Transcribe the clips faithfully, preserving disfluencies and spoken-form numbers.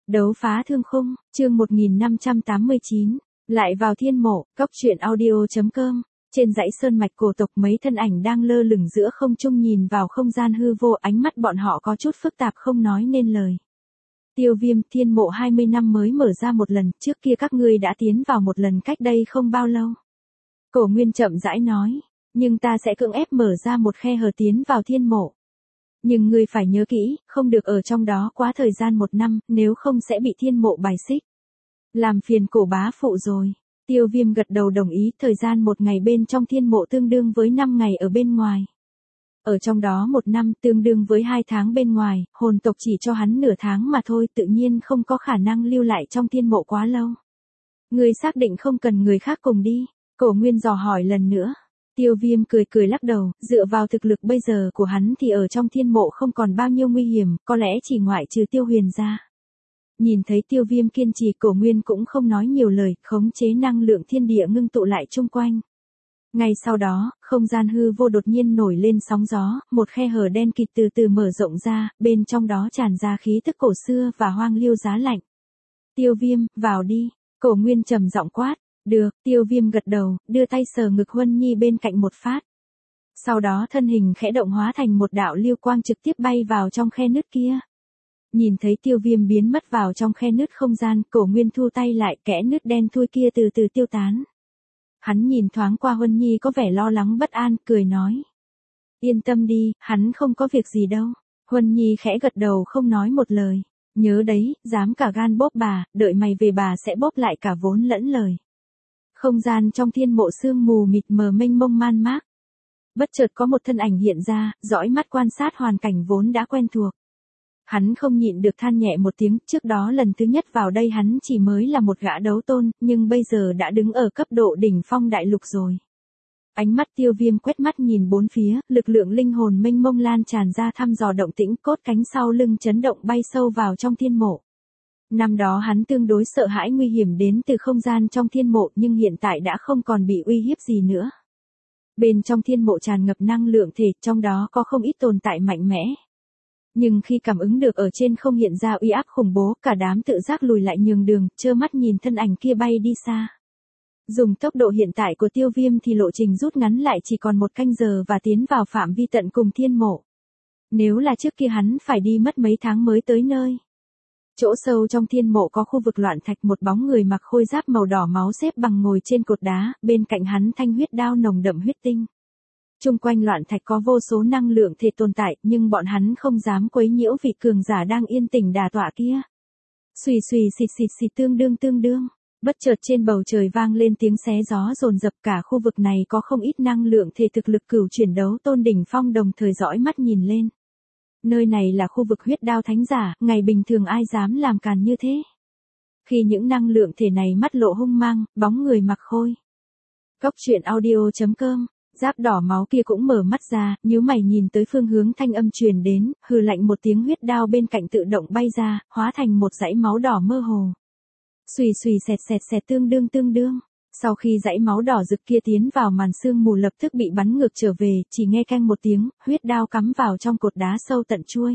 Đấu phá thương khung, chương một nghìn năm trăm tám mươi chín, lại vào thiên mộ, cóc truyện audio.com. Trên dãy sơn mạch cổ tộc mấy thân ảnh đang lơ lửng giữa không trung nhìn vào không gian hư vô, ánh mắt bọn họ có chút phức tạp không nói nên lời. Tiêu Viêm, thiên mộ hai mươi năm mới mở ra một lần, trước kia các ngươi đã tiến vào một lần cách đây không bao lâu. Cổ Nguyên chậm rãi nói, nhưng ta sẽ cưỡng ép mở ra một khe hở tiến vào thiên mộ. Nhưng ngươi phải nhớ kỹ, không được ở trong đó quá thời gian một năm, nếu không sẽ bị thiên mộ bài xích. Làm phiền cổ bá phụ rồi. Tiêu Viêm gật đầu đồng ý, thời gian một ngày bên trong thiên mộ tương đương với năm ngày ở bên ngoài. Ở trong đó một năm tương đương với hai tháng bên ngoài, hồn tộc chỉ cho hắn nửa tháng mà thôi, tự nhiên không có khả năng lưu lại trong thiên mộ quá lâu. Ngươi xác định không cần người khác cùng đi? Cổ Nguyên dò hỏi lần nữa. Tiêu Viêm cười cười lắc đầu, dựa vào thực lực bây giờ của hắn thì ở trong thiên mộ không còn bao nhiêu nguy hiểm, có lẽ chỉ ngoại trừ Tiêu Huyền ra. Nhìn thấy Tiêu Viêm kiên trì, Cổ Nguyên cũng không nói nhiều lời, khống chế năng lượng thiên địa ngưng tụ lại chung quanh. Ngay sau đó, không gian hư vô đột nhiên nổi lên sóng gió, một khe hở đen kịt từ từ mở rộng ra, bên trong đó tràn ra khí tức cổ xưa và hoang liêu giá lạnh. Tiêu Viêm, vào đi. Cổ Nguyên trầm giọng quát. Được, Tiêu Viêm gật đầu, đưa tay sờ ngực Huân Nhi bên cạnh một phát. Sau đó thân hình khẽ động hóa thành một đạo lưu quang trực tiếp bay vào trong khe nứt kia. Nhìn thấy Tiêu Viêm biến mất vào trong khe nứt không gian, Cổ Nguyên thu tay lại, kẽ nứt đen thui kia từ từ tiêu tán. Hắn nhìn thoáng qua Huân Nhi có vẻ lo lắng bất an, cười nói. Yên tâm đi, hắn không có việc gì đâu. Huân Nhi khẽ gật đầu không nói một lời. Nhớ đấy, dám cả gan bóp bà, đợi mày về bà sẽ bóp lại cả vốn lẫn lời. Không gian trong thiên mộ sương mù mịt mờ mênh mông man mác. Bất chợt có một thân ảnh hiện ra, dõi mắt quan sát hoàn cảnh vốn đã quen thuộc. Hắn không nhịn được than nhẹ một tiếng, trước đó lần thứ nhất vào đây hắn chỉ mới là một gã đấu tôn, nhưng bây giờ đã đứng ở cấp độ đỉnh phong đại lục rồi. Ánh mắt Tiêu Viêm quét mắt nhìn bốn phía, lực lượng linh hồn mênh mông lan tràn ra thăm dò động tĩnh, cốt cánh sau lưng chấn động bay sâu vào trong thiên mộ. Năm đó hắn tương đối sợ hãi nguy hiểm đến từ không gian trong thiên mộ, nhưng hiện tại đã không còn bị uy hiếp gì nữa. Bên trong thiên mộ tràn ngập năng lượng thể, trong đó có không ít tồn tại mạnh mẽ. Nhưng khi cảm ứng được ở trên không hiện ra uy áp khủng bố, cả đám tự giác lùi lại nhường đường, trơ mắt nhìn thân ảnh kia bay đi xa. Dùng tốc độ hiện tại của Tiêu Viêm thì lộ trình rút ngắn lại chỉ còn một canh giờ và tiến vào phạm vi tận cùng thiên mộ. Nếu là trước kia hắn phải đi mất mấy tháng mới tới nơi. Chỗ sâu trong thiên mộ có khu vực loạn thạch, một bóng người mặc khôi giáp màu đỏ máu xếp bằng ngồi trên cột đá, bên cạnh hắn thanh huyết đao nồng đậm huyết tinh. Trung quanh loạn thạch có vô số năng lượng thể tồn tại, nhưng bọn hắn không dám quấy nhiễu vị cường giả đang yên tĩnh đả tọa kia. Xùy xùy xịt xịt xịt tương đương tương đương. Bất chợt trên bầu trời vang lên tiếng xé gió dồn dập, cả khu vực này có không ít năng lượng thể thực lực cửu chuyển đấu tôn đỉnh phong đồng thời dõi mắt nhìn lên. Nơi này là khu vực huyết đao thánh giả, ngày bình thường ai dám làm càn như thế. Khi những năng lượng thể này mắt lộ hung mang, bóng người mặc khôi. Cóc truyện audio.com, giáp đỏ máu kia cũng mở mắt ra, nhíu mày nhìn tới phương hướng thanh âm truyền đến, hừ lạnh một tiếng, huyết đao bên cạnh tự động bay ra, hóa thành một dãy máu đỏ mơ hồ. Xùy xùy xẹt xẹt xẹt tương đương tương đương. Sau khi dãy máu đỏ rực kia tiến vào màn sương mù lập tức bị bắn ngược trở về, chỉ nghe canh một tiếng, huyết đao cắm vào trong cột đá sâu tận chuôi.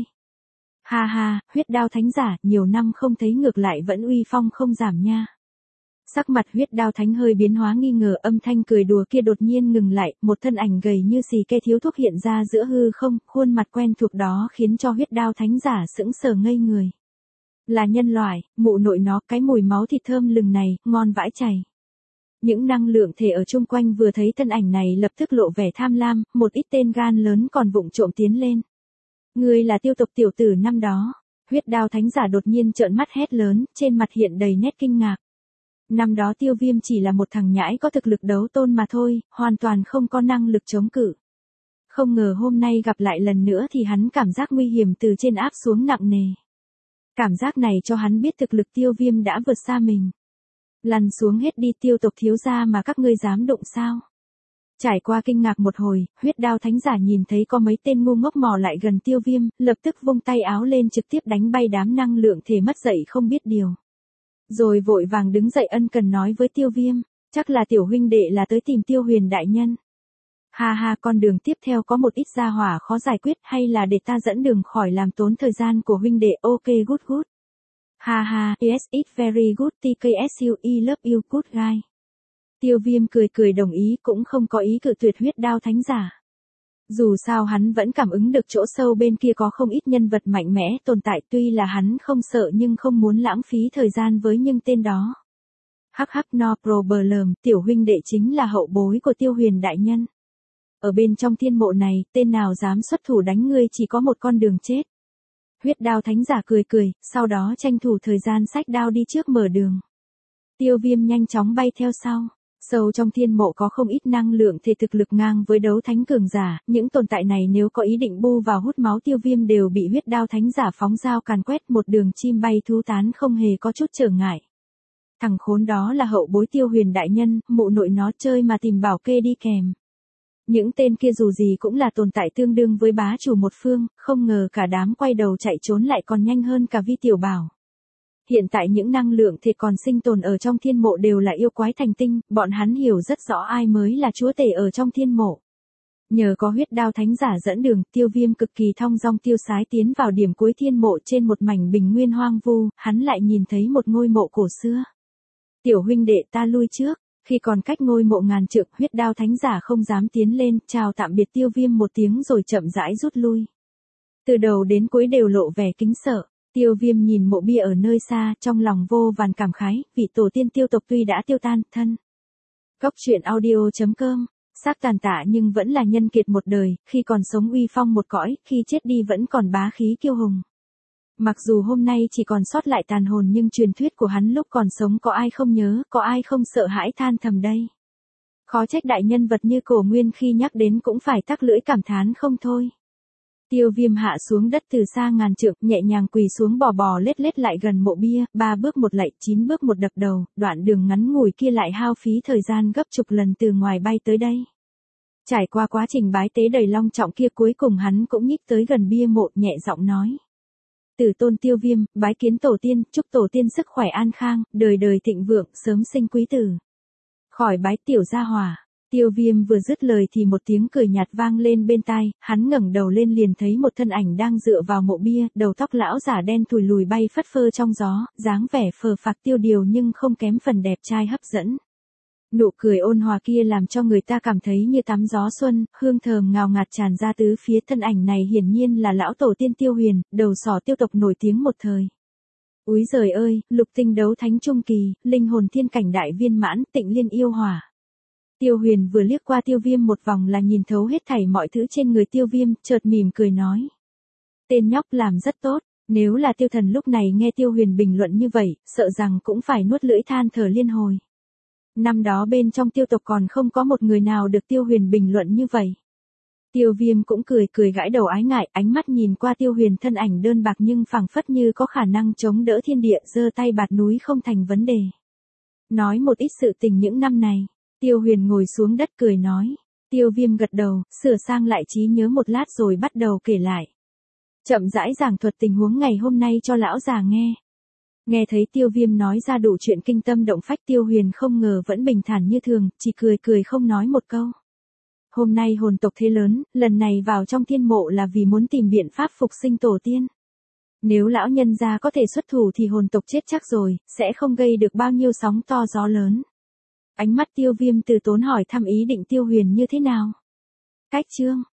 Ha ha, huyết đao thánh giả, nhiều năm không thấy ngược lại vẫn uy phong không giảm nha. Sắc mặt huyết đao thánh hơi biến hóa nghi ngờ, âm thanh cười đùa kia đột nhiên ngừng lại, một thân ảnh gầy như xì ke thiếu thuốc hiện ra giữa hư không, khuôn mặt quen thuộc đó khiến cho huyết đao thánh giả sững sờ ngây người. Là nhân loại, mụ nội nó, cái mùi máu thịt thơm lừng này, ngon vãi chảy. Những năng lượng thể ở chung quanh vừa thấy thân ảnh này lập tức lộ vẻ tham lam, một ít tên gan lớn còn vụng trộm tiến lên. Ngươi là Tiêu tộc tiểu tử năm đó. Huyết đao thánh giả đột nhiên trợn mắt hét lớn, trên mặt hiện đầy nét kinh ngạc. Năm đó Tiêu Viêm chỉ là một thằng nhãi có thực lực đấu tôn mà thôi, hoàn toàn không có năng lực chống cự. Không ngờ hôm nay gặp lại lần nữa thì hắn cảm giác nguy hiểm từ trên áp xuống nặng nề. Cảm giác này cho hắn biết thực lực Tiêu Viêm đã vượt xa mình. Lăn xuống hết đi, Tiêu tộc thiếu gia mà các ngươi dám đụng sao? Trải qua kinh ngạc một hồi, huyết đao thánh giả nhìn thấy có mấy tên ngu ngốc mò lại gần Tiêu Viêm, lập tức vung tay áo lên trực tiếp đánh bay đám năng lượng thể mất dậy không biết điều. Rồi vội vàng đứng dậy ân cần nói với Tiêu Viêm, chắc là tiểu huynh đệ là tới tìm Tiêu Huyền đại nhân. Ha ha, con đường tiếp theo có một ít gia hỏa khó giải quyết, hay là để ta dẫn đường khỏi làm tốn thời gian của huynh đệ. Ok good good. Ha ha, yes it's very good tê ca ét u e love you good guy. Tiêu Viêm cười cười đồng ý, cũng không có ý cự tuyệt huyết đao thánh giả. Dù sao hắn vẫn cảm ứng được chỗ sâu bên kia có không ít nhân vật mạnh mẽ tồn tại, tuy là hắn không sợ nhưng không muốn lãng phí thời gian với những tên đó. Hắc hắc no problem, tiểu huynh đệ chính là hậu bối của Tiêu Huyền đại nhân. Ở bên trong thiên mộ này, tên nào dám xuất thủ đánh ngươi chỉ có một con đường chết. Huyết đao thánh giả cười cười, sau đó tranh thủ thời gian xách đao đi trước mở đường. Tiêu Viêm nhanh chóng bay theo sau. Sâu trong thiên mộ có không ít năng lượng thể thực lực ngang với đấu thánh cường giả, những tồn tại này nếu có ý định bu vào hút máu Tiêu Viêm đều bị huyết đao thánh giả phóng dao càn quét một đường chim bay thú tán không hề có chút trở ngại. Thằng khốn đó là hậu bối Tiêu Huyền đại nhân, mụ nội nó chơi mà tìm bảo kê đi kèm. Những tên kia dù gì cũng là tồn tại tương đương với bá chủ một phương, không ngờ cả đám quay đầu chạy trốn lại còn nhanh hơn cả Vi tiểu bảo. Hiện tại những năng lượng thể còn sinh tồn ở trong thiên mộ đều là yêu quái thành tinh, bọn hắn hiểu rất rõ ai mới là chúa tể ở trong thiên mộ. Nhờ có huyết đao thánh giả dẫn đường, Tiêu Viêm cực kỳ thong dong tiêu sái tiến vào điểm cuối thiên mộ trên một mảnh bình nguyên hoang vu, hắn lại nhìn thấy một ngôi mộ cổ xưa. Tiểu huynh đệ ta lui trước, khi còn cách ngôi mộ ngàn trượng, huyết đao thánh giả không dám tiến lên, chào tạm biệt Tiêu Viêm một tiếng rồi chậm rãi rút lui. Từ đầu đến cuối đều lộ vẻ kính sợ. Tiêu Viêm nhìn mộ bia ở nơi xa, trong lòng vô vàn cảm khái, vị tổ tiên Tiêu tộc tuy đã tiêu tan, thân. Cốc truyện audio chấm com, xác tàn tạ nhưng vẫn là nhân kiệt một đời, khi còn sống uy phong một cõi, khi chết đi vẫn còn bá khí kiêu hùng. Mặc dù hôm nay chỉ còn sót lại tàn hồn nhưng truyền thuyết của hắn lúc còn sống có ai không nhớ, có ai không sợ hãi than thầm đây. Khó trách đại nhân vật như Cổ Nguyên khi nhắc đến cũng phải tắc lưỡi cảm thán không thôi. Tiêu Viêm hạ xuống đất từ xa ngàn trượng, nhẹ nhàng quỳ xuống bò bò lết lết lại gần mộ bia, ba bước một lạy, chín bước một đập đầu, đoạn đường ngắn ngủi kia lại hao phí thời gian gấp chục lần từ ngoài bay tới đây. Trải qua quá trình bái tế đầy long trọng kia cuối cùng hắn cũng nhích tới gần bia mộ nhẹ giọng nói. Tử tôn Tiêu Viêm, bái kiến tổ tiên, chúc tổ tiên sức khỏe an khang, đời đời thịnh vượng, sớm sinh quý tử. Khỏi bái tiểu gia hỏa. Tiêu Viêm vừa dứt lời thì một tiếng cười nhạt vang lên bên tai, hắn ngẩng đầu lên liền thấy một thân ảnh đang dựa vào mộ bia, đầu tóc lão giả đen thùi lùi bay phất phơ trong gió, dáng vẻ phờ phạc tiêu điều nhưng không kém phần đẹp trai hấp dẫn. Nụ cười ôn hòa kia làm cho người ta cảm thấy như tắm gió xuân, hương thơm ngào ngạt tràn ra tứ phía. Thân ảnh này hiển nhiên là lão tổ tiên Tiêu Huyền, đầu sỏ tiêu tộc nổi tiếng một thời. Úi giời ơi, lục tinh đấu thánh trung kỳ, linh hồn thiên cảnh đại viên mãn, tịnh liên yêu hỏa. Tiêu Huyền vừa liếc qua Tiêu Viêm một vòng là nhìn thấu hết thảy mọi thứ trên người Tiêu Viêm, chợt mỉm cười nói. Tên nhóc làm rất tốt, nếu là Tiêu Thần lúc này nghe Tiêu Huyền bình luận như vậy, sợ rằng cũng phải nuốt lưỡi than thở liên hồi. Năm đó bên trong tiêu tộc còn không có một người nào được Tiêu Huyền bình luận như vậy. Tiêu Viêm cũng cười cười gãi đầu ái ngại, ánh mắt nhìn qua Tiêu Huyền thân ảnh đơn bạc nhưng phảng phất như có khả năng chống đỡ thiên địa, giơ tay bạt núi không thành vấn đề. Nói một ít sự tình những năm này. Tiêu Huyền ngồi xuống đất cười nói. Tiêu Viêm gật đầu, sửa sang lại trí nhớ một lát rồi bắt đầu kể lại. Chậm rãi giảng thuật tình huống ngày hôm nay cho lão già nghe. Nghe thấy Tiêu Viêm nói ra đủ chuyện kinh tâm động phách, Tiêu Huyền không ngờ vẫn bình thản như thường, chỉ cười cười không nói một câu. Hôm nay hồn tộc thế lớn, lần này vào trong thiên mộ là vì muốn tìm biện pháp phục sinh tổ tiên. Nếu lão nhân gia có thể xuất thủ thì hồn tộc chết chắc rồi, sẽ không gây được bao nhiêu sóng to gió lớn. Ánh mắt Tiêu Viêm từ tốn hỏi thăm ý định Tiêu Huyền như thế nào. Cách chương.